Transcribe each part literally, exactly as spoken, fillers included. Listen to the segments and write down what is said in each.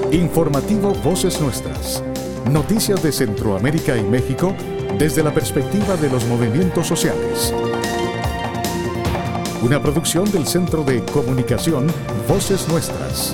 Informativo Voces Nuestras. Noticias de Centroamérica y México desde la perspectiva de los movimientos sociales. Una producción del Centro de Comunicación Voces Nuestras.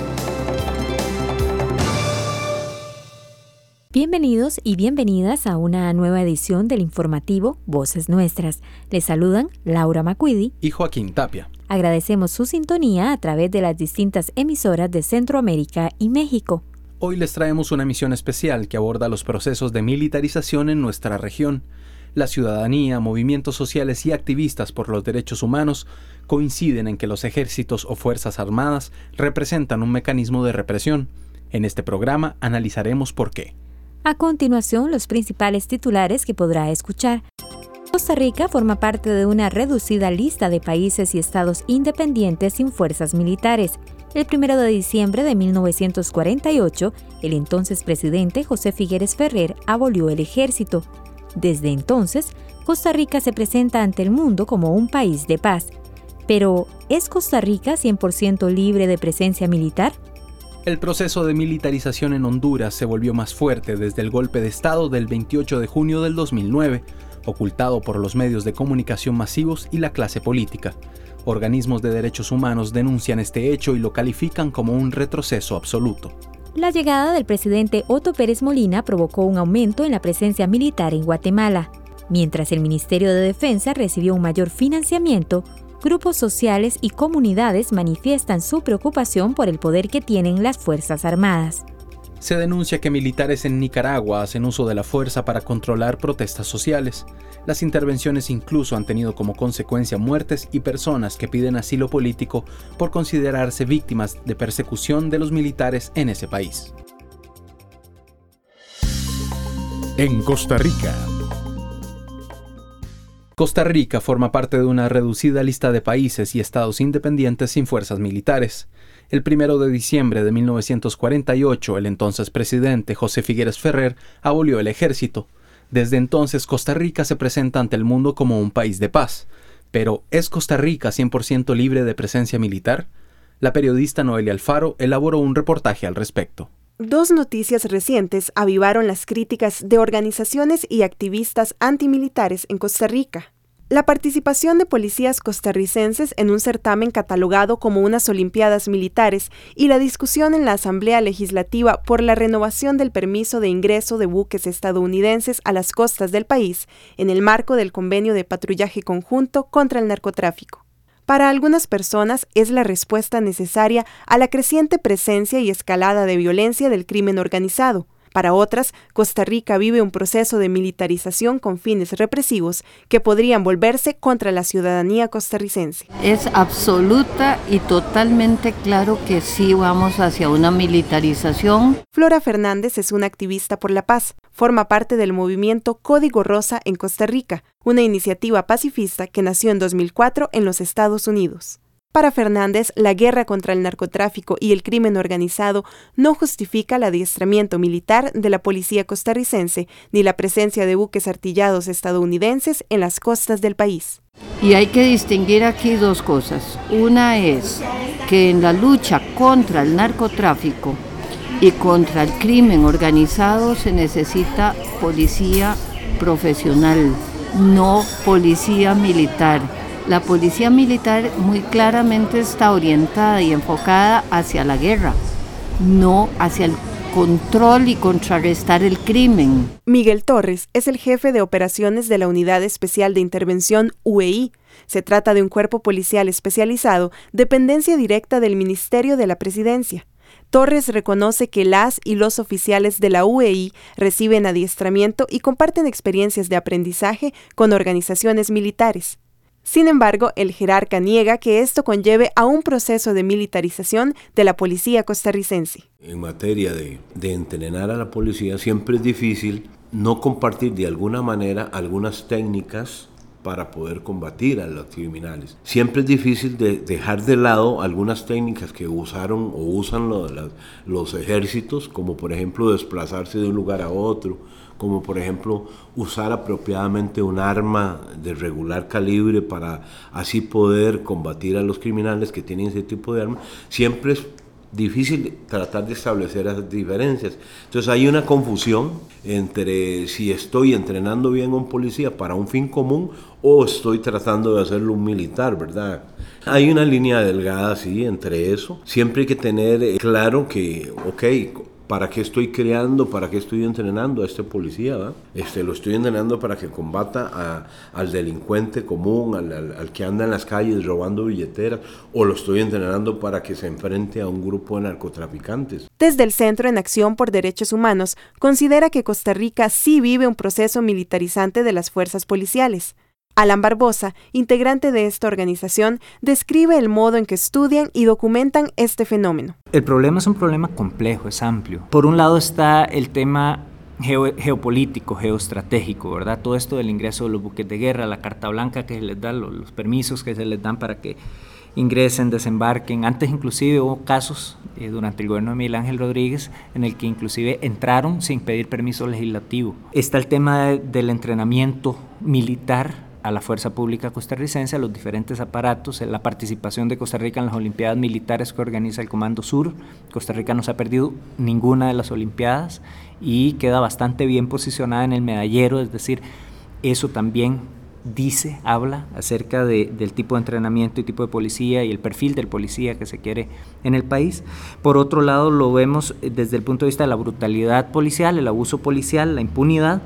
Bienvenidos y bienvenidas a una nueva edición del informativo Voces Nuestras. Les saludan Laura Macuidi y Joaquín Tapia. Agradecemos su sintonía a través de las distintas emisoras de Centroamérica y México. Hoy les traemos una emisión especial que aborda los procesos de militarización en nuestra región. La ciudadanía, movimientos sociales y activistas por los derechos humanos coinciden en que los ejércitos o fuerzas armadas representan un mecanismo de represión. En este programa analizaremos por qué. A continuación, los principales titulares que podrá escuchar. Costa Rica forma parte de una reducida lista de países y estados independientes sin fuerzas militares. El primero de diciembre de mil novecientos cuarenta y ocho, el entonces presidente José Figueres Ferrer abolió el ejército. Desde entonces, Costa Rica se presenta ante el mundo como un país de paz. Pero, ¿es Costa Rica cien por ciento libre de presencia militar? El proceso de militarización en Honduras se volvió más fuerte desde el golpe de Estado del veintiocho de junio del dos mil nueve, ocultado por los medios de comunicación masivos y la clase política. Organismos de derechos humanos denuncian este hecho y lo califican como un retroceso absoluto. La llegada del presidente Otto Pérez Molina provocó un aumento en la presencia militar en Guatemala. Mientras el Ministerio de Defensa recibió un mayor financiamiento, grupos sociales y comunidades manifiestan su preocupación por el poder que tienen las Fuerzas Armadas. Se denuncia que militares en Nicaragua hacen uso de la fuerza para controlar protestas sociales. Las intervenciones incluso han tenido como consecuencia muertes y personas que piden asilo político por considerarse víctimas de persecución de los militares en ese país. En Costa Rica. Costa Rica forma parte de una reducida lista de países y estados independientes sin fuerzas militares. El primero de diciembre de mil novecientos cuarenta y ocho, el entonces presidente José Figueres Ferrer abolió el ejército. Desde entonces, Costa Rica se presenta ante el mundo como un país de paz. Pero, ¿es Costa Rica cien por ciento libre de presencia militar? La periodista Noelia Alfaro elaboró un reportaje al respecto. Dos noticias recientes avivaron las críticas de organizaciones y activistas antimilitares en Costa Rica. La participación de policías costarricenses en un certamen catalogado como unas Olimpiadas Militares y la discusión en la Asamblea Legislativa por la renovación del permiso de ingreso de buques estadounidenses a las costas del país en el marco del convenio de patrullaje conjunto contra el narcotráfico. Para algunas personas es la respuesta necesaria a la creciente presencia y escalada de violencia del crimen organizado. Para otras, Costa Rica vive un proceso de militarización con fines represivos que podrían volverse contra la ciudadanía costarricense. Es absoluta y totalmente claro que sí vamos hacia una militarización. Flora Fernández es una activista por la paz. Forma parte del movimiento Código Rosa en Costa Rica, una iniciativa pacifista que nació en dos mil cuatro en los Estados Unidos. Para Fernández, la guerra contra el narcotráfico y el crimen organizado no justifica el adiestramiento militar de la policía costarricense ni la presencia de buques artillados estadounidenses en las costas del país. Y hay que distinguir aquí dos cosas. Una es que en la lucha contra el narcotráfico y contra el crimen organizado se necesita policía profesional, no policía militar. La policía militar muy claramente está orientada y enfocada hacia la guerra, no hacia el control y contrarrestar el crimen. Miguel Torres es el jefe de operaciones de la Unidad Especial de Intervención U E I. Se trata de un cuerpo policial especializado, dependencia directa del Ministerio de la Presidencia. Torres reconoce que las y los oficiales de la U E I reciben adiestramiento y comparten experiencias de aprendizaje con organizaciones militares. Sin embargo, el jerarca niega que esto conlleve a un proceso de militarización de la policía costarricense. En materia de, de entrenar a la policía, siempre es difícil no compartir de alguna manera algunas técnicas para poder combatir a los criminales. Siempre es difícil de dejar de lado algunas técnicas que usaron o usan los, los ejércitos, como por ejemplo desplazarse de un lugar a otro, como por ejemplo usar apropiadamente un arma de regular calibre para así poder combatir a los criminales que tienen ese tipo de armas. Siempre es difícil tratar de establecer esas diferencias. Entonces hay una confusión entre si estoy entrenando bien a un policía para un fin común o estoy tratando de hacerlo un militar, ¿verdad? Hay una línea delgada, sí, entre eso. Siempre hay que tener claro que, ok, ¿para qué estoy creando, para qué estoy entrenando a este policía? ¿verdad? Este, lo estoy entrenando para que combata a, al delincuente común, al, al, al que anda en las calles robando billeteras, o lo estoy entrenando para que se enfrente a un grupo de narcotraficantes. Desde el Centro en Acción por Derechos Humanos, considera que Costa Rica sí vive un proceso militarizante de las fuerzas policiales. Alan Barbosa, integrante de esta organización, describe el modo en que estudian y documentan este fenómeno. El problema es un problema complejo, es amplio. Por un lado está el tema geo, geopolítico, geoestratégico, ¿verdad? Todo esto del ingreso de los buques de guerra, la carta blanca que se les da, los, los permisos que se les dan para que ingresen, desembarquen. Antes inclusive hubo casos eh, durante el gobierno de Miguel Ángel Rodríguez en el que inclusive entraron sin pedir permiso legislativo. Está el tema de, del entrenamiento militar a la fuerza pública costarricense, a los diferentes aparatos, la participación de Costa Rica en las Olimpiadas Militares que organiza el Comando Sur. Costa Rica no se ha perdido ninguna de las Olimpiadas y queda bastante bien posicionada en el medallero, es decir, eso también dice, habla acerca de, del tipo de entrenamiento y tipo de policía y el perfil del policía que se quiere en el país. Por otro lado, lo vemos desde el punto de vista de la brutalidad policial, el abuso policial, la impunidad.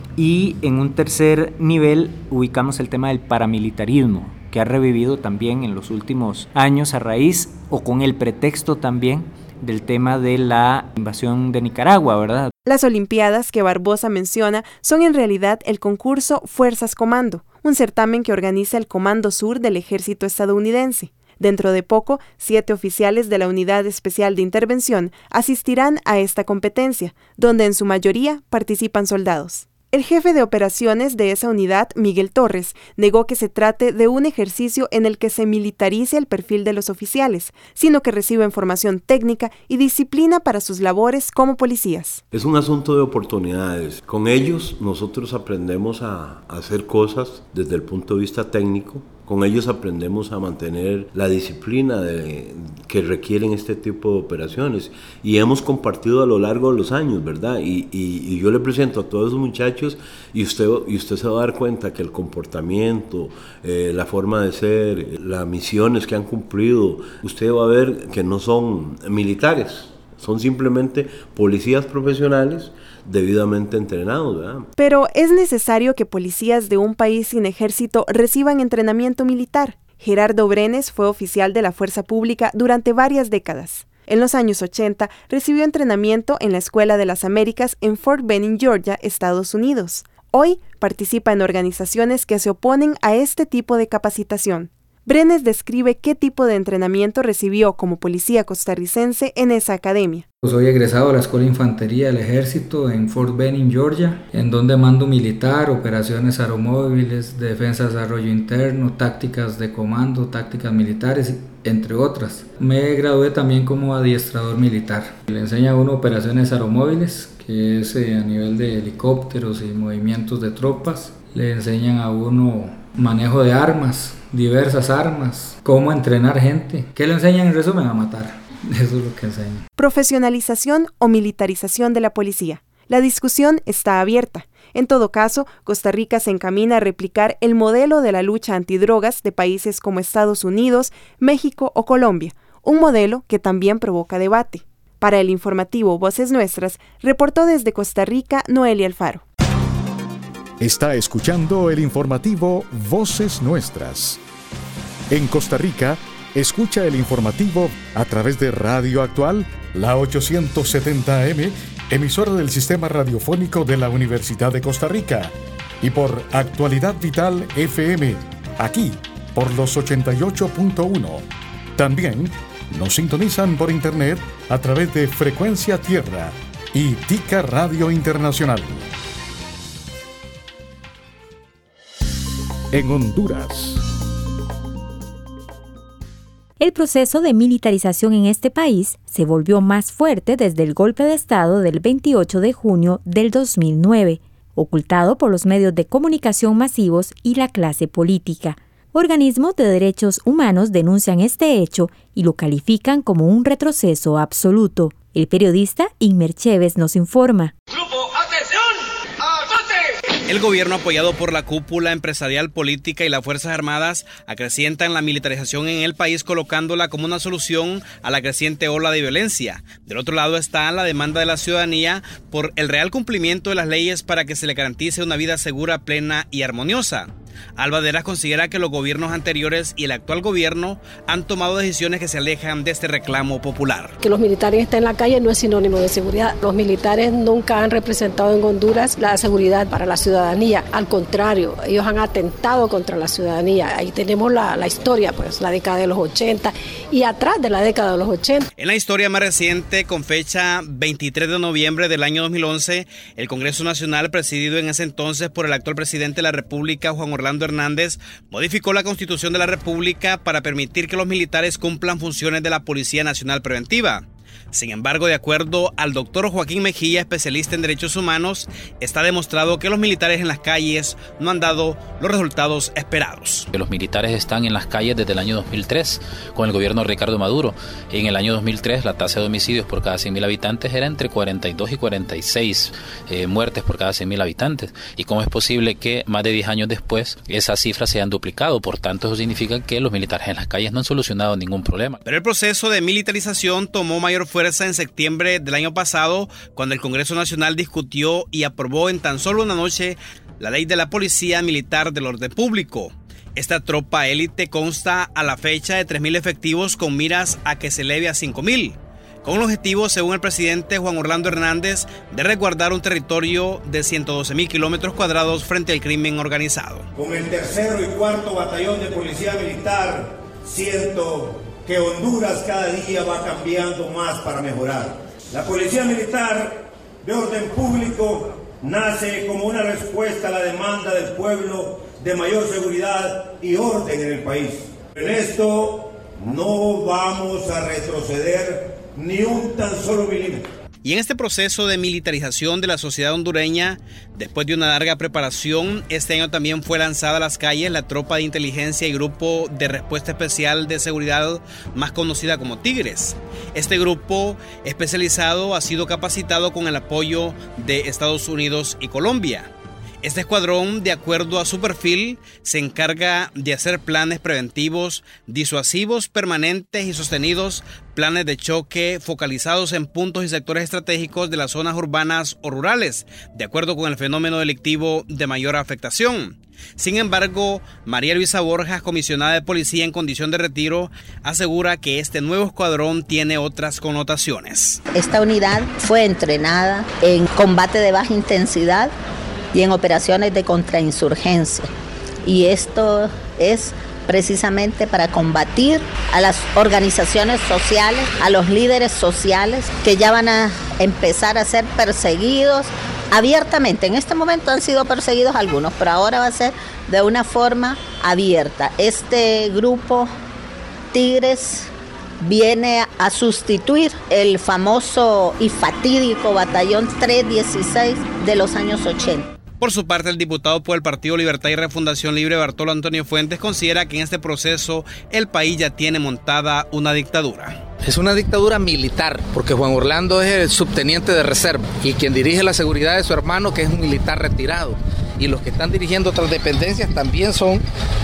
Y en un tercer nivel ubicamos el tema del paramilitarismo, que ha revivido también en los últimos años a raíz o con el pretexto también del tema de la invasión de Nicaragua, ¿verdad? Las Olimpiadas que Barbosa menciona son en realidad el concurso Fuerzas Comando, un certamen que organiza el Comando Sur del Ejército estadounidense. Dentro de poco, siete oficiales de la Unidad Especial de Intervención asistirán a esta competencia, donde en su mayoría participan soldados. El jefe de operaciones de esa unidad, Miguel Torres, negó que se trate de un ejercicio en el que se militarice el perfil de los oficiales, sino que reciben formación técnica y disciplina para sus labores como policías. Es un asunto de oportunidades. Con ellos nosotros aprendemos a hacer cosas desde el punto de vista técnico. Con ellos aprendemos a mantener la disciplina de, que requieren este tipo de operaciones y hemos compartido a lo largo de los años, ¿verdad? Y, y, y yo le presento a todos esos muchachos y usted, y usted se va a dar cuenta que el comportamiento, eh, la forma de ser, las misiones que han cumplido, usted va a ver que no son militares, son simplemente policías profesionales debidamente entrenados, ¿verdad? Pero es necesario que policías de un país sin ejército reciban entrenamiento militar. Gerardo Brenes fue oficial de la fuerza pública durante varias décadas. En los años ochenta recibió entrenamiento en la Escuela de las Américas en Fort Benning, Georgia, Estados Unidos. Hoy participa en organizaciones que se oponen a este tipo de capacitación. Brenes describe qué tipo de entrenamiento recibió como policía costarricense en esa academia. Soy egresado de la Escuela de Infantería del Ejército en Fort Benning, Georgia, en donde mando militar, operaciones aeromóviles, defensa, desarrollo interno, tácticas de comando, tácticas militares, entre otras. Me gradué también como adiestrador militar. Le enseña a uno operaciones aeromóviles, que es eh, a nivel de helicópteros y movimientos de tropas. Le enseñan a uno manejo de armas, diversas armas, cómo entrenar gente. ¿Qué le enseñan en resumen? A matar. Eso es lo que enseñan. Profesionalización o militarización de la policía. La discusión está abierta. En todo caso, Costa Rica se encamina a replicar el modelo de la lucha antidrogas de países como Estados Unidos, México o Colombia, un modelo que también provoca debate. Para el informativo Voces Nuestras, reportó desde Costa Rica Noelia Alfaro. Está escuchando el informativo Voces Nuestras. En Costa Rica, escucha el informativo a través de Radio Actual, la ochocientos setenta A M, emisora del Sistema Radiofónico de la Universidad de Costa Rica, y por Actualidad Vital F M, aquí por los ochenta y ocho punto uno. También nos sintonizan por internet a través de Frecuencia Tierra y Tica Radio Internacional. En Honduras. El proceso de militarización en este país se volvió más fuerte desde el golpe de Estado del veintiocho de junio del dos mil nueve, ocultado por los medios de comunicación masivos y la clase política. Organismos de derechos humanos denuncian este hecho y lo califican como un retroceso absoluto. El periodista Inmer Chévez nos informa. El gobierno, apoyado por la cúpula empresarial, política y las Fuerzas Armadas, acrecientan la militarización en el país, colocándola como una solución a la creciente ola de violencia. Del otro lado está la demanda de la ciudadanía por el real cumplimiento de las leyes para que se le garantice una vida segura, plena y armoniosa. Albaderas considera que los gobiernos anteriores y el actual gobierno han tomado decisiones que se alejan de este reclamo popular. Que los militares estén en la calle no es sinónimo de seguridad. Los militares nunca han representado en Honduras la seguridad para la ciudadanía. Al contrario, ellos han atentado contra la ciudadanía. Ahí tenemos la, la historia, pues la década de los ochenta y atrás de la década de los ochenta. En la historia más reciente, con fecha veintitrés de noviembre del año dos mil once, el Congreso Nacional, presidido en ese entonces por el actual presidente de la República, Juan Orlando Hernández, modificó la Constitución de la República para permitir que los militares cumplan funciones de la Policía Nacional Preventiva. Sin embargo, de acuerdo al doctor Joaquín Mejía, especialista en derechos humanos, está demostrado que los militares en las calles no han dado los resultados esperados. Los militares están en las calles desde el año dos mil tres, con el gobierno de Ricardo Maduro. En el año dos mil tres, la tasa de homicidios por cada cien mil habitantes era entre cuarenta y dos y cuarenta y seis eh, muertes por cada cien mil habitantes. ¿Y cómo es posible que más de diez años después esas cifras se hayan duplicado? Por tanto, eso significa que los militares en las calles no han solucionado ningún problema. Pero el proceso de militarización tomó mayor fuerza en septiembre del año pasado, cuando el Congreso Nacional discutió y aprobó en tan solo una noche la ley de la Policía Militar del Orden Público. Esta tropa élite consta a la fecha de tres mil efectivos con miras a que se eleve a cinco mil, con el objetivo, según el presidente Juan Orlando Hernández, de resguardar un territorio de ciento doce mil kilómetros cuadrados frente al crimen organizado. Con el tercero y cuarto batallón de Policía Militar, siento que Honduras cada día va cambiando más para mejorar. La Policía Militar de Orden Público nace como una respuesta a la demanda del pueblo de mayor seguridad y orden en el país. En esto no vamos a retroceder ni un tan solo milímetro. Y en este proceso de militarización de la sociedad hondureña, después de una larga preparación, este año también fue lanzada a las calles la tropa de inteligencia y grupo de respuesta especial de seguridad más conocida como Tigres. Este grupo especializado ha sido capacitado con el apoyo de Estados Unidos y Colombia. Este escuadrón, de acuerdo a su perfil, se encarga de hacer planes preventivos, disuasivos, permanentes y sostenidos, planes de choque focalizados en puntos y sectores estratégicos de las zonas urbanas o rurales, de acuerdo con el fenómeno delictivo de mayor afectación. Sin embargo, María Luisa Borjas, comisionada de policía en condición de retiro, asegura que este nuevo escuadrón tiene otras connotaciones. Esta unidad fue entrenada en combate de baja intensidad y en operaciones de contrainsurgencia. Y esto es precisamente para combatir a las organizaciones sociales, a los líderes sociales que ya van a empezar a ser perseguidos abiertamente. En este momento han sido perseguidos algunos, pero ahora va a ser de una forma abierta. Este grupo Tigres viene a sustituir el famoso y fatídico batallón tres dieciséis de los años ochenta. Por su parte, el diputado por el Partido Libertad y Refundación Libre, Bartolo Antonio Fuentes, considera que en este proceso el país ya tiene montada una dictadura. Es una dictadura militar, porque Juan Orlando es el subteniente de reserva y quien dirige la seguridad de su hermano, que es un militar retirado. Y los que están dirigiendo otras dependencias también son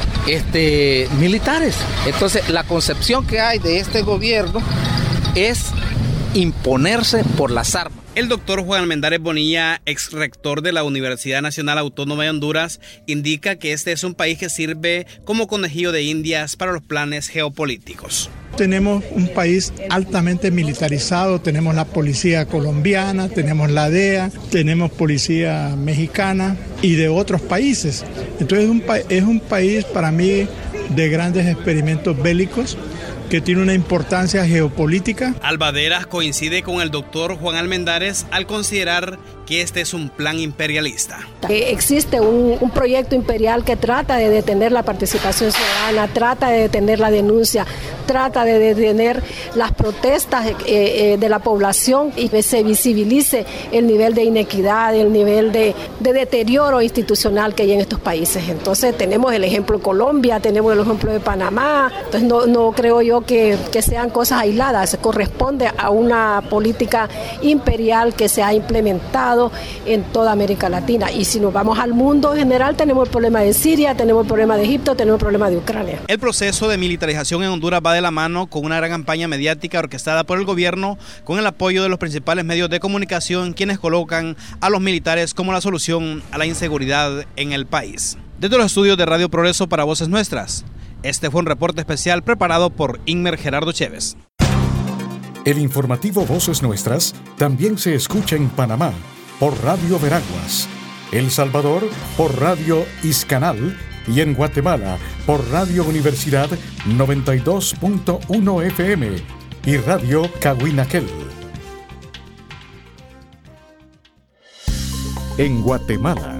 este, militares. Entonces, la concepción que hay de este gobierno es imponerse por las armas. El doctor Juan Almendares Bonilla, ex rector de la Universidad Nacional Autónoma de Honduras, indica que este es un país que sirve como conejillo de indias para los planes geopolíticos. Tenemos un país altamente militarizado, tenemos la policía colombiana, tenemos la D E A, tenemos policía mexicana y de otros países. Entonces es un, pa- es un país para mí de grandes experimentos bélicos, que tiene una importancia geopolítica. Albaderas coincide con el doctor Juan Almendares al considerar que este es un plan imperialista. Existe un, un proyecto imperial que trata de detener la participación ciudadana, trata de detener la denuncia, trata de detener las protestas eh, eh, de la población y que se visibilice el nivel de inequidad, el nivel de, de deterioro institucional que hay en estos países. Entonces tenemos el ejemplo de Colombia, tenemos el ejemplo de Panamá, entonces no, no creo yo que, que sean cosas aisladas, corresponde a una política imperial que se ha implementado en toda América Latina. Y si nos vamos al mundo en general, tenemos el problema de Siria, tenemos el problema de Egipto, tenemos el problema de Ucrania. El proceso de militarización en Honduras va de la mano con una gran campaña mediática orquestada por el gobierno, con el apoyo de los principales medios de comunicación, quienes colocan a los militares como la solución a la inseguridad en el país. Desde los estudios de Radio Progreso para Voces Nuestras, este fue un reporte especial preparado por Inmer Gerardo Chévez. El informativo Voces Nuestras también se escucha en Panamá por Radio Veraguas, El Salvador por Radio Iscanal y en Guatemala por Radio Universidad noventa y dos punto uno F M y Radio Cahuinaquel. En Guatemala.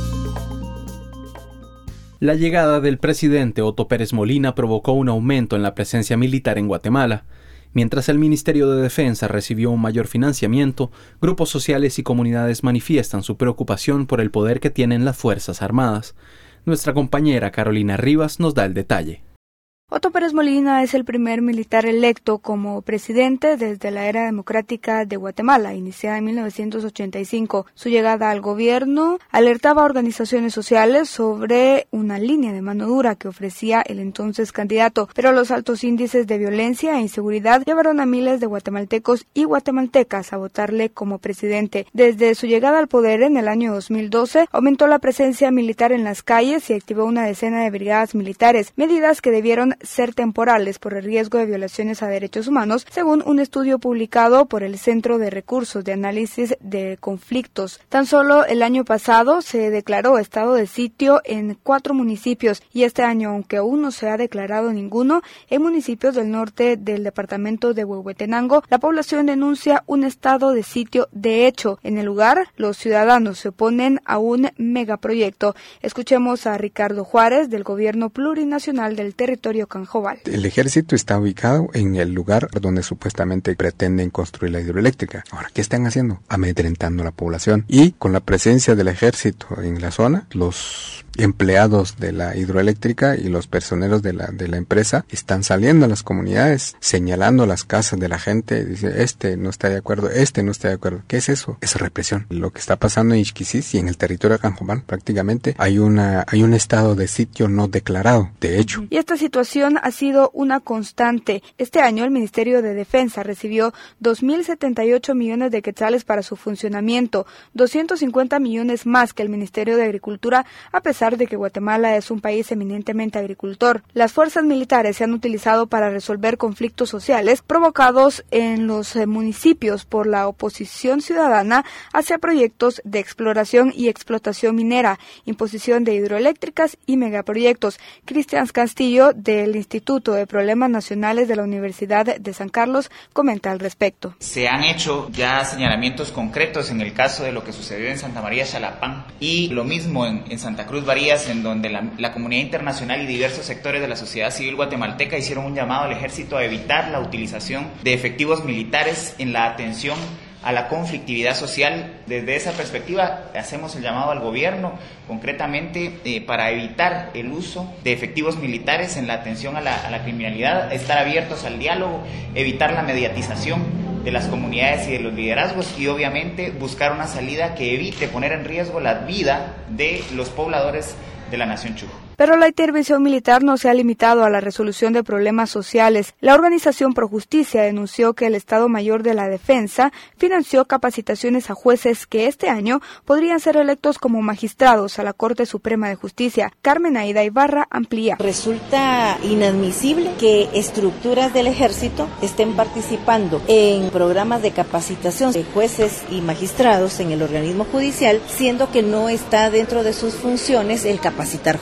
La llegada del presidente Otto Pérez Molina provocó un aumento en la presencia militar en Guatemala. Mientras el Ministerio de Defensa recibió un mayor financiamiento, grupos sociales y comunidades manifiestan su preocupación por el poder que tienen las Fuerzas Armadas. Nuestra compañera Carolina Rivas nos da el detalle. Otto Pérez Molina es el primer militar electo como presidente desde la era democrática de Guatemala, iniciada en mil novecientos ochenta y cinco. Su llegada al gobierno alertaba a organizaciones sociales sobre una línea de mano dura que ofrecía el entonces candidato, pero los altos índices de violencia e inseguridad llevaron a miles de guatemaltecos y guatemaltecas a votarle como presidente. Desde su llegada al poder en el año dos mil doce, aumentó la presencia militar en las calles y activó una decena de brigadas militares, medidas que debieron ser temporales por el riesgo de violaciones a derechos humanos, según un estudio publicado por el Centro de Recursos de Análisis de Conflictos. Tan solo el año pasado se declaró estado de sitio en cuatro municipios y este año, aunque aún no se ha declarado ninguno, en municipios del norte del departamento de Huehuetenango, la población denuncia un estado de sitio. De hecho, en el lugar, los ciudadanos se oponen a un megaproyecto. Escuchemos a Ricardo Juárez, del Gobierno Plurinacional del Territorio Canjobal. El ejército está ubicado en el lugar donde supuestamente pretenden construir la hidroeléctrica. Ahora, ¿qué están haciendo? Amedrentando a la población. Y con la presencia del ejército en la zona, los empleados de la hidroeléctrica y los personeros de la de la empresa están saliendo a las comunidades, señalando las casas de la gente, dice, este no está de acuerdo, este no está de acuerdo. ¿Qué es eso? Es represión. Lo que está pasando en Ixquisis y en el territorio de Canjobal, prácticamente hay una hay un estado de sitio no declarado, de hecho. Y esta situación ha sido una constante. Este año el Ministerio de Defensa recibió dos mil setenta y ocho millones de quetzales para su funcionamiento, doscientos cincuenta millones más que el Ministerio de Agricultura, a pesar de que Guatemala es un país eminentemente agricultor. Las fuerzas militares se han utilizado para resolver conflictos sociales provocados en los municipios por la oposición ciudadana hacia proyectos de exploración y explotación minera, imposición de hidroeléctricas y megaproyectos. Cristian Castillo, del Instituto de Problemas Nacionales de la Universidad de San Carlos, comenta al respecto. Se han hecho ya señalamientos concretos en el caso de lo que sucedió en Santa María Xalapán y lo mismo en, en Santa Cruz Varías, en donde la, la comunidad internacional y diversos sectores de la sociedad civil guatemalteca hicieron un llamado al ejército a evitar la utilización de efectivos militares en la atención a la conflictividad social. Desde esa perspectiva hacemos el llamado al gobierno concretamente eh, para evitar el uso de efectivos militares en la atención a la, a la criminalidad, estar abiertos al diálogo, evitar la mediatización de las comunidades y de los liderazgos y obviamente buscar una salida que evite poner en riesgo la vida de los pobladores de la nación Chuj. Pero la intervención militar no se ha limitado a la resolución de problemas sociales. La organización Pro Justicia denunció que el Estado Mayor de la Defensa financió capacitaciones a jueces que este año podrían ser electos como magistrados a la Corte Suprema de Justicia. Carmen Aida Ibarra amplía. Resulta inadmisible que estructuras del ejército estén participando en programas de capacitación de jueces y magistrados en el organismo judicial, siendo que no está dentro de sus funciones el capacitar jueces.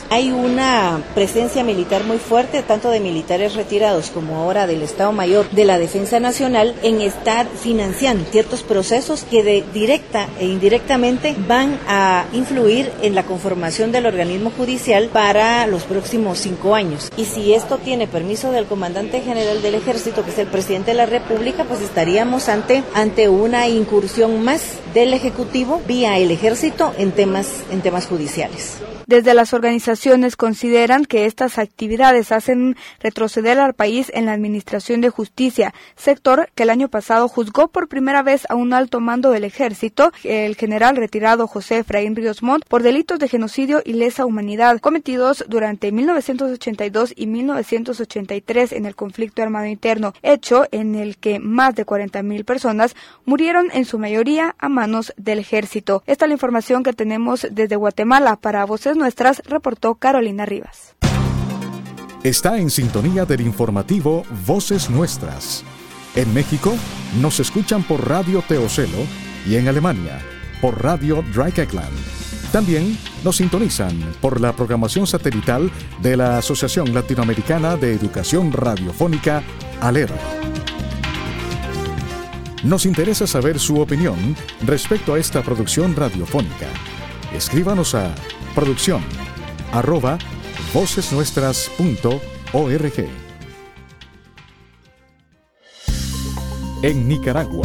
años. Hay una presencia militar muy fuerte, tanto de militares retirados como ahora del Estado Mayor de la Defensa Nacional, en estar financiando ciertos procesos que de directa e indirectamente van a influir en la conformación del organismo judicial para los próximos cinco años. Y si esto tiene permiso del comandante general del Ejército, que es el presidente de la República, pues estaríamos ante, ante una incursión más del Ejecutivo vía el Ejército en temas, en temas judiciales. Desde las organizaciones consideran que estas actividades hacen retroceder al país en la administración de justicia, sector que el año pasado juzgó por primera vez a un alto mando del Ejército, el general retirado José Efraín Ríos Montt, por delitos de genocidio y lesa humanidad cometidos durante mil novecientos ochenta y dos y mil novecientos ochenta y tres en el conflicto armado interno, hecho en el que más de cuarenta mil personas murieron, en su mayoría a manos del Ejército. Esta es la información que tenemos desde Guatemala. Para Voces Nuestras, reportó Carolina Rivas. Está en sintonía del informativo Voces Nuestras. En México nos escuchan por Radio Teocelo y en Alemania por Radio Dreieckland. También nos sintonizan por la programación satelital de la Asociación Latinoamericana de Educación Radiofónica, ALER. Nos interesa saber su opinión respecto a esta producción radiofónica. Escríbanos a producción arroba vocesnuestras punto org. En Nicaragua,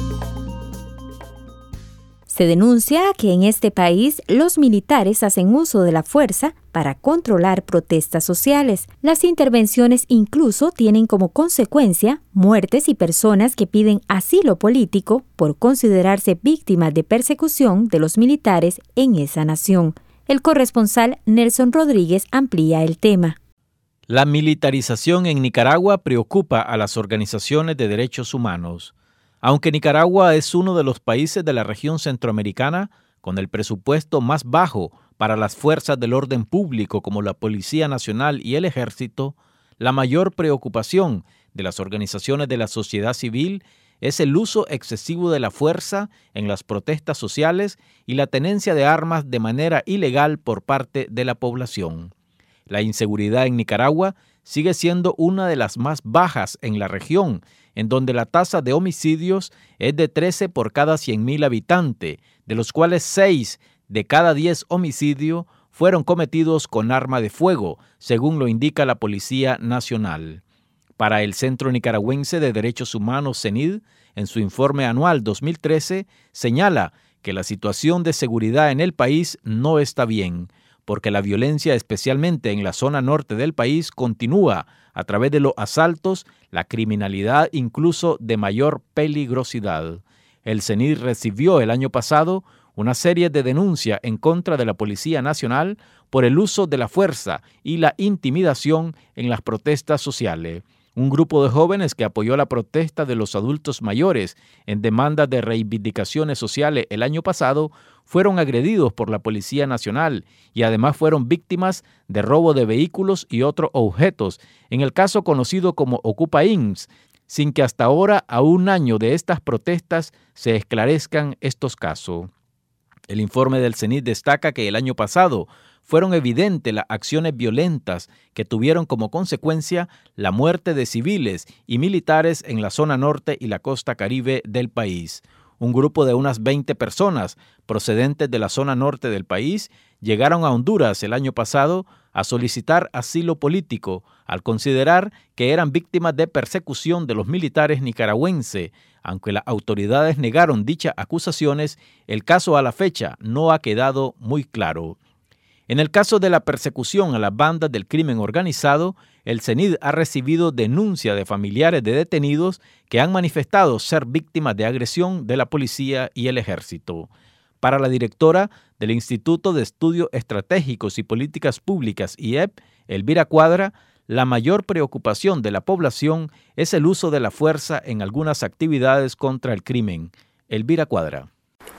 se denuncia que en este país los militares hacen uso de la fuerza para controlar protestas sociales. Las intervenciones incluso tienen como consecuencia muertes y personas que piden asilo político por considerarse víctimas de persecución de los militares en esa nación. El corresponsal Nelson Rodríguez amplía el tema. La militarización en Nicaragua preocupa a las organizaciones de derechos humanos. Aunque Nicaragua es uno de los países de la región centroamericana con el presupuesto más bajo para las fuerzas del orden público como la Policía Nacional y el Ejército, la mayor preocupación de las organizaciones de la sociedad civil es el uso excesivo de la fuerza en las protestas sociales y la tenencia de armas de manera ilegal por parte de la población. La inseguridad en Nicaragua sigue siendo una de las más bajas en la región, en donde la tasa de homicidios es de trece por cada cien mil habitantes, de los cuales seis de cada diez homicidios fueron cometidos con arma de fuego, según lo indica la Policía Nacional. Para el Centro Nicaragüense de Derechos Humanos, CENID, en su informe anual dos mil trece, señala que la situación de seguridad en el país no está bien, porque la violencia, especialmente en la zona norte del país, continúa a través de los asaltos, la criminalidad incluso de mayor peligrosidad. El CENID recibió el año pasado una serie de denuncias en contra de la Policía Nacional por el uso de la fuerza y la intimidación en las protestas sociales. Un grupo de jóvenes que apoyó la protesta de los adultos mayores en demanda de reivindicaciones sociales el año pasado fueron agredidos por la Policía Nacional y además fueron víctimas de robo de vehículos y otros objetos, en el caso conocido como Ocupa I M S S, sin que hasta ahora, a un año de estas protestas, se esclarezcan estos casos. El informe del CENID destaca que el año pasado fueron evidentes las acciones violentas que tuvieron como consecuencia la muerte de civiles y militares en la zona norte y la costa caribe del país. Un grupo de unas veinte personas procedentes de la zona norte del país llegaron a Honduras el año pasado a solicitar asilo político al considerar que eran víctimas de persecución de los militares nicaragüenses. Aunque las autoridades negaron dichas acusaciones, el caso a la fecha no ha quedado muy claro. En el caso de la persecución a las bandas del crimen organizado, el CENID ha recibido denuncia de familiares de detenidos que han manifestado ser víctimas de agresión de la policía y el ejército. Para la directora del Instituto de Estudios Estratégicos y Políticas Públicas, I E P, Elvira Cuadra, la mayor preocupación de la población es el uso de la fuerza en algunas actividades contra el crimen. Elvira Cuadra.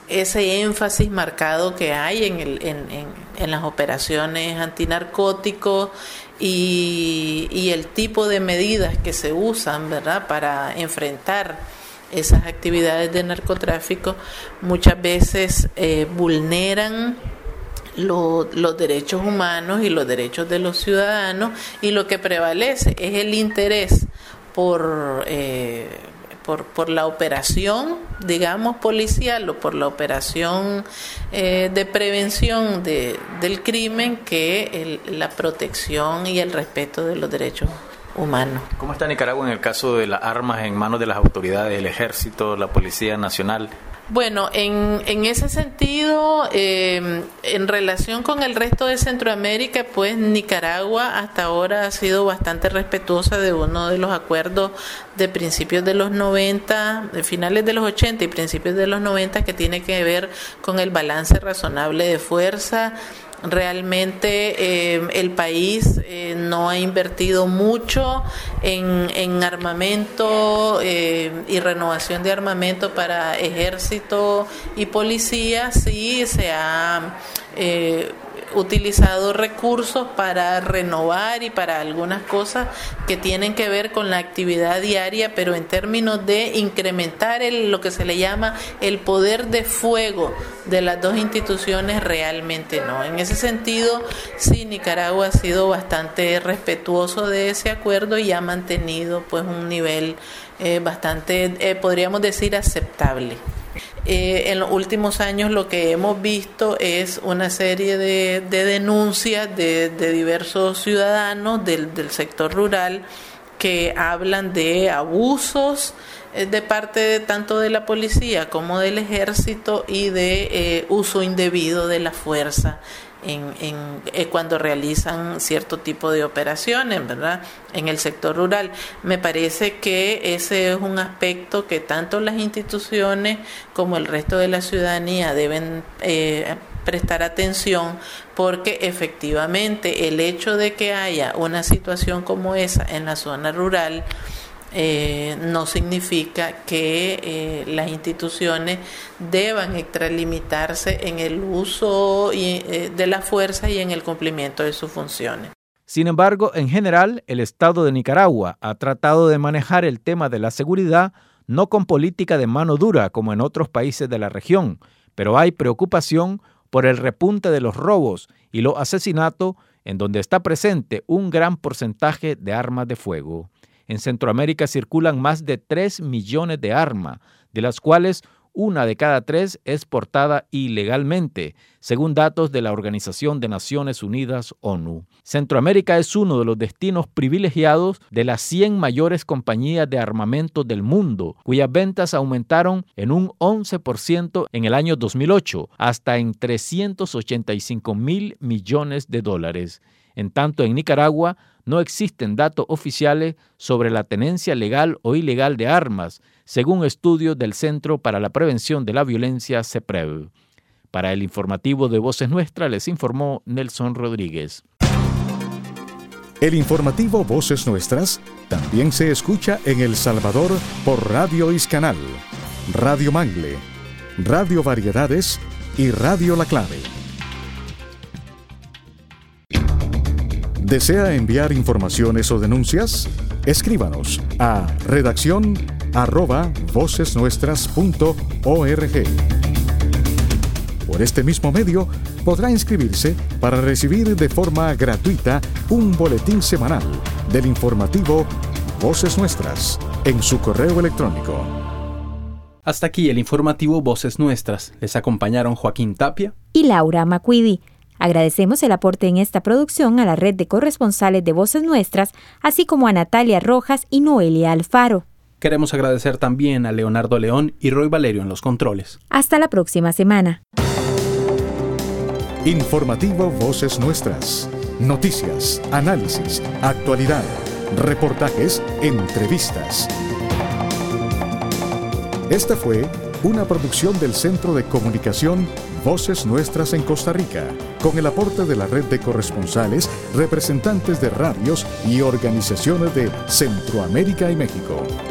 Ese énfasis marcado que hay en, el, en, en, en las operaciones antinarcóticos y, y el tipo de medidas que se usan, ¿verdad?, para enfrentar esas actividades de narcotráfico, muchas veces eh, vulneran lo, los derechos humanos y los derechos de los ciudadanos, y lo que prevalece es el interés por, eh, por, por la operación, digamos, policial, o por la operación eh, de prevención de, del crimen, que el, la protección y el respeto de los derechos humanos. ¿Cómo está Nicaragua en el caso de las armas en manos de las autoridades, el Ejército, la Policía Nacional? Bueno, en, en ese sentido, eh, en relación con el resto de Centroamérica, pues Nicaragua hasta ahora ha sido bastante respetuosa de uno de los acuerdos de principios de los noventa, de finales de los ochenta y principios de los noventa, que tiene que ver con el balance razonable de fuerza. Realmente eh, el país eh, no ha invertido mucho en, en armamento eh, y renovación de armamento para ejército y policía. Sí se ha eh, utilizado recursos para renovar y para algunas cosas que tienen que ver con la actividad diaria, pero en términos de incrementar el, lo que se le llama el poder de fuego de las dos instituciones, realmente no. En ese sentido, sí, Nicaragua ha sido bastante respetuoso de ese acuerdo y ha mantenido pues un nivel eh, bastante, eh, podríamos decir, aceptable. Eh, en los últimos años lo que hemos visto es una serie de, de denuncias de, de diversos ciudadanos del, del sector rural que hablan de abusos eh, de parte de, tanto de la policía como del ejército, y de eh, uso indebido de la fuerza En, en, eh, cuando realizan cierto tipo de operaciones, ¿verdad?, en el sector rural. Me parece que ese es un aspecto que tanto las instituciones como el resto de la ciudadanía deben eh, prestar atención, porque efectivamente el hecho de que haya una situación como esa en la zona rural Eh, no significa que eh, las instituciones deban extralimitarse en el uso y, eh, de la fuerza y en el cumplimiento de sus funciones. Sin embargo, en general, el Estado de Nicaragua ha tratado de manejar el tema de la seguridad no con política de mano dura como en otros países de la región, pero hay preocupación por el repunte de los robos y los asesinatos, en donde está presente un gran porcentaje de armas de fuego. En Centroamérica circulan más de tres millones de armas, de las cuales una de cada tres es portada ilegalmente, según datos de la Organización de Naciones Unidas, ONU. Centroamérica es uno de los destinos privilegiados de las cien mayores compañías de armamento del mundo, cuyas ventas aumentaron en un once por ciento en el año dos mil ocho, hasta en trescientos ochenta y cinco mil millones de dólares. En tanto, en Nicaragua no existen datos oficiales sobre la tenencia legal o ilegal de armas, según estudios del Centro para la Prevención de la Violencia, CEPREV. Para el informativo de Voces Nuestras les informó Nelson Rodríguez. El informativo Voces Nuestras también se escucha en El Salvador por Radio Iscanal, Radio Mangle, Radio Variedades y Radio La Clave. ¿Desea enviar informaciones o denuncias? Escríbanos a redacción arroba vocesnuestras.org. Por este mismo medio podrá inscribirse para recibir de forma gratuita un boletín semanal del informativo Voces Nuestras en su correo electrónico. Hasta aquí el informativo Voces Nuestras. Les acompañaron Joaquín Tapia y Laura Macuidi. Agradecemos el aporte en esta producción a la red de corresponsales de Voces Nuestras, así como a Natalia Rojas y Noelia Alfaro. Queremos agradecer también a Leonardo León y Roy Valerio en los controles. Hasta la próxima semana. Informativo Voces Nuestras. Noticias, análisis, actualidad, reportajes, entrevistas. Esta fue una producción del Centro de Comunicación Voces Nuestras en Costa Rica, con el aporte de la red de corresponsales, representantes de radios y organizaciones de Centroamérica y México.